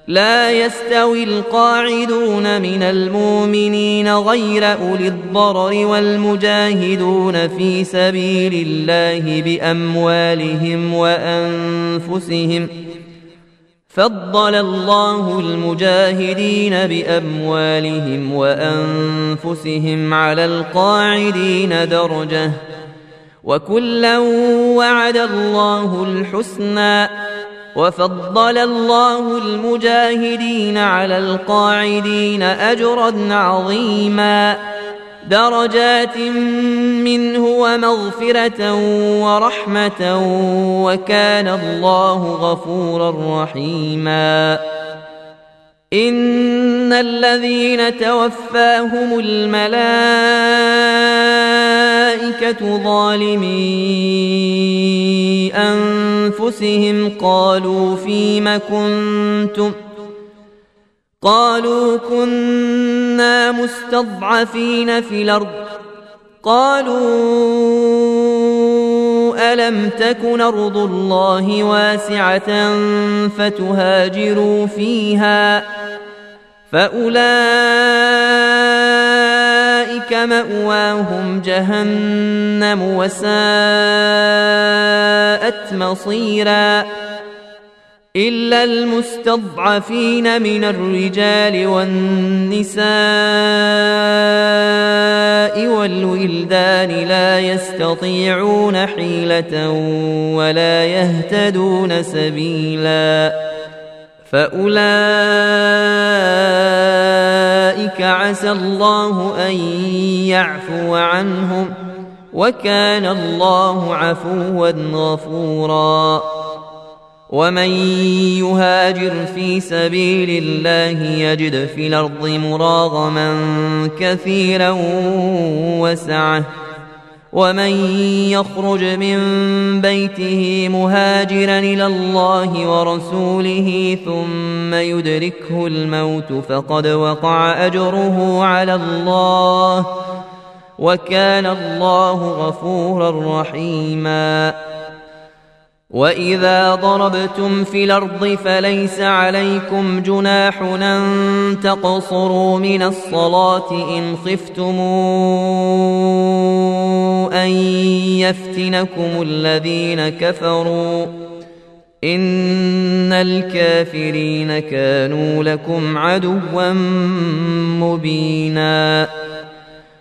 لا يستوي القاعدون من المؤمنين غير أولي الضرر والمجاهدون في سبيل الله بأموالهم وأنفسهم. فضل الله المجاهدين بأموالهم وأنفسهم على القاعدين درجة، وكلا وعد الله الحسنى. وفضل الله المجاهدين على القاعدين أجرا عظيما، درجات منه ومغفرة ورحمة، وكان الله غفورا رحيما. إن الذين توفاهم الملائكة ظالمي أنفسهم قالوا فيم كنتم؟ قالوا كنا مستضعفين في الأرض. قالوا ألم تكن أرض الله واسعة فتهاجروا فيها؟ فأولئك مأواهم جهنم وساءت مصيرا. إلا المستضعفين من الرجال والنساء والولدان لا يستطيعون حيلة ولا يهتدون سبيلا، فأولئك عسى الله أن يعفو عنهم، وكان الله عفوا غفورا. ومن يهاجر في سبيل الله يجد في الأرض مراغما كثيرا وسعة، ومن يخرج من بيته مهاجرا إلى الله ورسوله ثم يدركه الموت فقد وقع أجره على الله، وكان الله غفورا رحيما. وإذا ضربتم في الأرض فليس عليكم جناح أن تقصروا من الصلاة إن خفتم أن يفتنكم الذين كفروا، إن الكافرين كانوا لكم عدوا مبينا.